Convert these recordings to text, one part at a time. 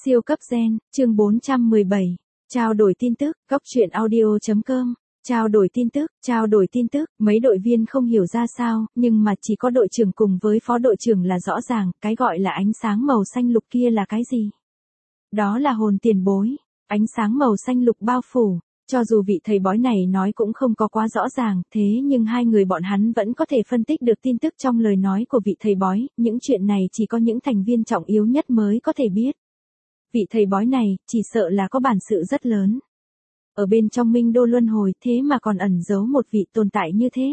Siêu cấp gen, chương 417. Trao đổi tin tức, góc truyện audio.com. Trao đổi tin tức, mấy đội viên không hiểu ra sao, nhưng mà chỉ có đội trưởng cùng với phó đội trưởng là rõ ràng, cái gọi là ánh sáng màu xanh lục kia là cái gì. Đó là hồn tiền bối, ánh sáng màu xanh lục bao phủ. Cho dù vị thầy bói này nói cũng không có quá rõ ràng, thế nhưng hai người bọn hắn vẫn có thể phân tích được tin tức trong lời nói của vị thầy bói, những chuyện này chỉ có những thành viên trọng yếu nhất mới có thể biết. Vị thầy bói này, chỉ sợ là có bản sự rất lớn. Ở bên trong Minh Đô Luân Hồi thế mà còn ẩn giấu một vị tồn tại như thế.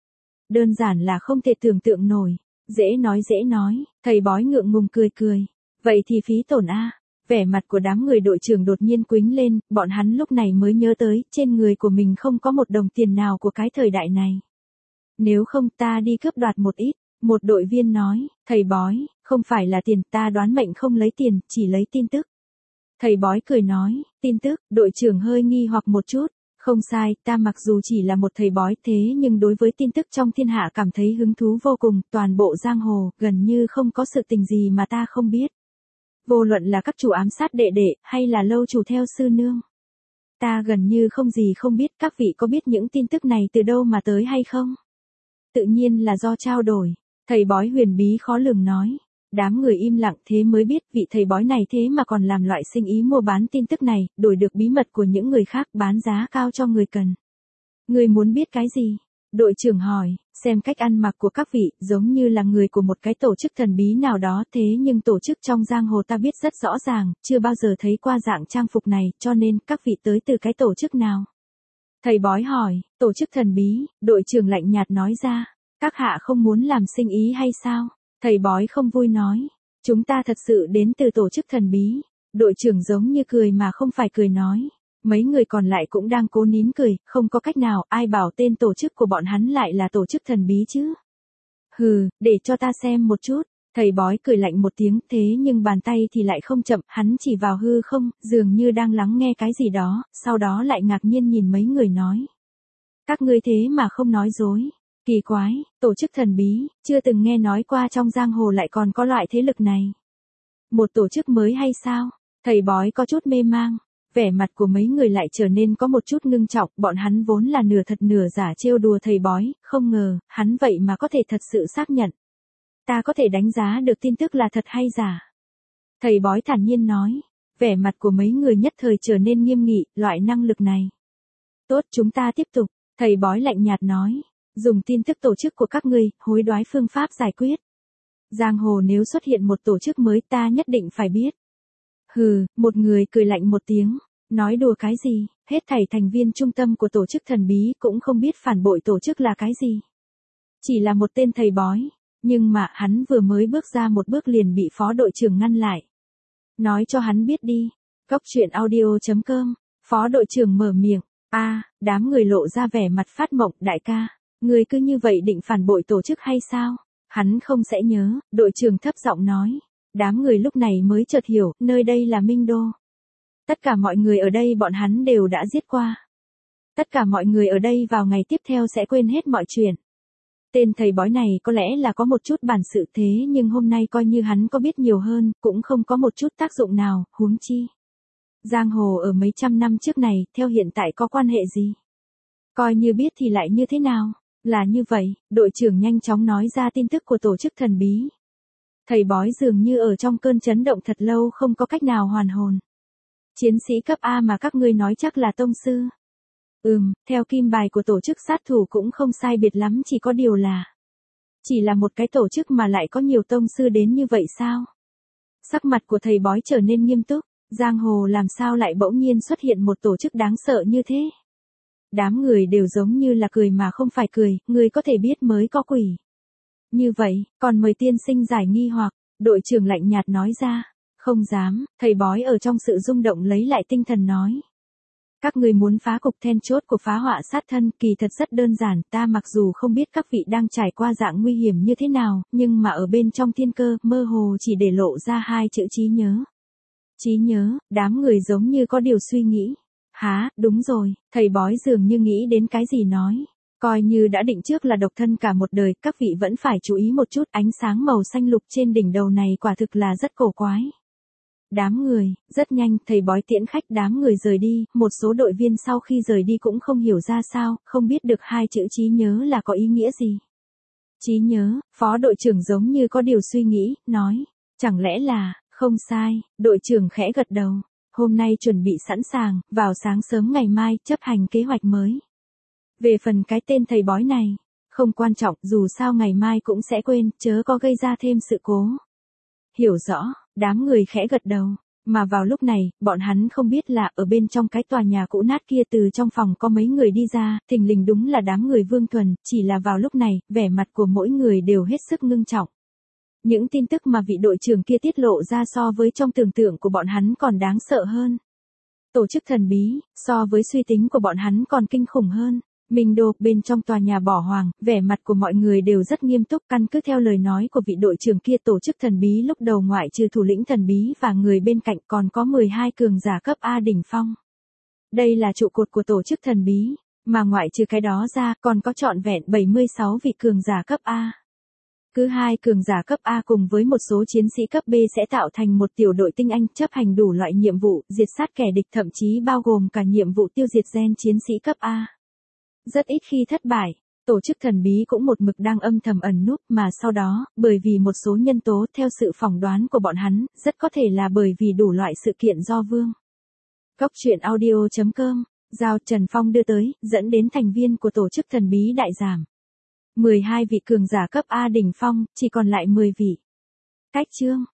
Đơn giản là không thể tưởng tượng nổi. Dễ nói, thầy bói ngượng ngùng cười. Vậy thì phí tổn a. Vẻ mặt của đám người đội trưởng đột nhiên quĩnh lên, bọn hắn lúc này mới nhớ tới, trên người của mình không có một đồng tiền nào của cái thời đại này. Nếu không ta đi cướp đoạt một ít, một đội viên nói, thầy bói, không phải là tiền, ta đoán mệnh không lấy tiền, chỉ lấy tin tức. Thầy bói cười nói, tin tức, đội trưởng hơi nghi hoặc một chút, không sai, ta mặc dù chỉ là một thầy bói thế nhưng đối với tin tức trong thiên hạ cảm thấy hứng thú vô cùng, toàn bộ giang hồ, gần như không có sự tình gì mà ta không biết. Vô luận là các chủ ám sát đệ đệ, hay là lâu chủ theo sư nương. Ta gần như không gì không biết, các vị có biết những tin tức này từ đâu mà tới hay không? Tự nhiên là do trao đổi. Thầy bói huyền bí khó lường nói. Đám người im lặng thế mới biết vị thầy bói này thế mà còn làm loại sinh ý mua bán tin tức này, đổi được bí mật của những người khác bán giá cao cho người cần. Người muốn biết cái gì? Đội trưởng hỏi, xem cách ăn mặc của các vị, giống như là người của một cái tổ chức thần bí nào đó thế nhưng tổ chức trong giang hồ ta biết rất rõ ràng, chưa bao giờ thấy qua dạng trang phục này, cho nên các vị tới từ cái tổ chức nào? Thầy bói hỏi, tổ chức thần bí, đội trưởng lạnh nhạt nói ra, các hạ không muốn làm sinh ý hay sao? Thầy bói không vui nói, chúng ta thật sự đến từ tổ chức thần bí. Đội trưởng giống như cười mà không phải cười nói. Mấy người còn lại cũng đang cố nín cười, không có cách nào, ai bảo tên tổ chức của bọn hắn lại là tổ chức thần bí chứ. Hừ, để cho ta xem một chút. Thầy bói cười lạnh một tiếng thế nhưng bàn tay thì lại không chậm, hắn chỉ vào hư không, dường như đang lắng nghe cái gì đó, sau đó lại ngạc nhiên nhìn mấy người nói. Các ngươi thế mà không nói dối. Kỳ quái, tổ chức thần bí, chưa từng nghe nói qua trong giang hồ lại còn có loại thế lực này. Một tổ chức mới hay sao? Thầy bói có chút mê mang. Vẻ mặt của mấy người lại trở nên có một chút ngưng trọng, bọn hắn vốn là nửa thật nửa giả trêu đùa thầy bói, không ngờ, hắn vậy mà có thể thật sự xác nhận. Ta có thể đánh giá được tin tức là thật hay giả. Thầy bói thản nhiên nói, vẻ mặt của mấy người nhất thời trở nên nghiêm nghị, loại năng lực này. Tốt, chúng ta tiếp tục, thầy bói lạnh nhạt nói, dùng tin tức tổ chức của các ngươi, hối đoái phương pháp giải quyết. Giang hồ nếu xuất hiện một tổ chức mới ta nhất định phải biết. Hừ, một người cười lạnh một tiếng, nói đùa cái gì, hết thảy thành viên trung tâm của tổ chức thần bí cũng không biết phản bội tổ chức là cái gì. Chỉ là một tên thầy bói, nhưng mà hắn vừa mới bước ra một bước liền bị phó đội trưởng ngăn lại. Nói cho hắn biết đi, góc truyện audio.com, phó đội trưởng mở miệng, đám người lộ ra vẻ mặt phát mộng, đại ca, người cứ như vậy định phản bội tổ chức hay sao? Hắn không sẽ nhớ, đội trưởng thấp giọng nói. Đám người lúc này mới chợt hiểu, nơi đây là Minh Đô. Tất cả mọi người ở đây bọn hắn đều đã giết qua. Tất cả mọi người ở đây vào ngày tiếp theo sẽ quên hết mọi chuyện. Tên thầy bói này có lẽ là có một chút bản sự thế nhưng hôm nay coi như hắn có biết nhiều hơn, cũng không có một chút tác dụng nào, huống chi. Giang hồ ở mấy trăm năm trước này, theo hiện tại có quan hệ gì? Coi như biết thì lại như thế nào? Là như vậy, đội trưởng nhanh chóng nói ra tin tức của tổ chức thần bí. Thầy bói dường như ở trong cơn chấn động thật lâu không có cách nào hoàn hồn. Chiến sĩ cấp A mà các ngươi nói chắc là tông sư. Theo kim bài của tổ chức sát thủ cũng không sai biệt lắm, chỉ có điều là. Chỉ là một cái tổ chức mà lại có nhiều tông sư đến như vậy sao? Sắc mặt của thầy bói trở nên nghiêm túc, giang hồ làm sao lại bỗng nhiên xuất hiện một tổ chức đáng sợ như thế? Đám người đều giống như là cười mà không phải cười, người có thể biết mới có quỷ. Như vậy, còn mời tiên sinh giải nghi hoặc, đội trưởng lạnh nhạt nói ra, không dám, thầy bói ở trong sự rung động lấy lại tinh thần nói. Các người muốn phá cục then chốt của phá họa sát thân, kỳ thật rất đơn giản, ta mặc dù không biết các vị đang trải qua dạng nguy hiểm như thế nào, nhưng mà ở bên trong thiên cơ, mơ hồ chỉ để lộ ra hai chữ trí nhớ. Trí nhớ, đám người giống như có điều suy nghĩ. Hả, đúng rồi, thầy bói dường như nghĩ đến cái gì nói. Coi như đã định trước là độc thân cả một đời, các vị vẫn phải chú ý một chút, ánh sáng màu xanh lục trên đỉnh đầu này quả thực là rất cổ quái. đám người, rất nhanh, thầy bói tiễn khách đám người rời đi, một số đội viên sau khi rời đi cũng không hiểu ra sao, không biết được hai chữ trí nhớ là có ý nghĩa gì. Trí nhớ, phó đội trưởng giống như có điều suy nghĩ, nói, chẳng lẽ là, không sai, đội trưởng khẽ gật đầu, hôm nay chuẩn bị sẵn sàng, vào sáng sớm ngày mai, chấp hành kế hoạch mới. Về phần cái tên thầy bói này, không quan trọng, dù sao ngày mai cũng sẽ quên, chớ có gây ra thêm sự cố. Hiểu rõ, đám người khẽ gật đầu, mà vào lúc này, bọn hắn không biết là ở bên trong cái tòa nhà cũ nát kia từ trong phòng có mấy người đi ra, thình lình đúng là đám người Vương Thuần, chỉ là vào lúc này, vẻ mặt của mỗi người đều hết sức ngưng trọng. Những tin tức mà vị đội trưởng kia tiết lộ ra so với trong tưởng tượng của bọn hắn còn đáng sợ hơn. Tổ chức thần bí, so với suy tính của bọn hắn còn kinh khủng hơn. Minh Đô, bên trong tòa nhà bỏ hoang, vẻ mặt của mọi người đều rất nghiêm túc, căn cứ theo lời nói của vị đội trưởng kia, tổ chức thần bí lúc đầu ngoại trừ thủ lĩnh thần bí và người bên cạnh còn có 12 cường giả cấp A đỉnh phong. Đây là trụ cột của tổ chức thần bí, mà ngoại trừ cái đó ra còn có trọn vẹn 76 vị cường giả cấp A. Cứ 2 cường giả cấp A cùng với một số chiến sĩ cấp B sẽ tạo thành một tiểu đội tinh anh chấp hành đủ loại nhiệm vụ, diệt sát kẻ địch, thậm chí bao gồm cả nhiệm vụ tiêu diệt gen chiến sĩ cấp A. Rất ít khi thất bại, tổ chức thần bí cũng một mực đang âm thầm ẩn núp, mà sau đó, bởi vì một số nhân tố theo sự phỏng đoán của bọn hắn, rất có thể là bởi vì đủ loại sự kiện do Vương. Góc truyện audio.com, giao Trần Phong đưa tới, dẫn đến thành viên của tổ chức thần bí đại giảm. 12 vị cường giả cấp A đỉnh phong, chỉ còn lại 10 vị. Cách chương.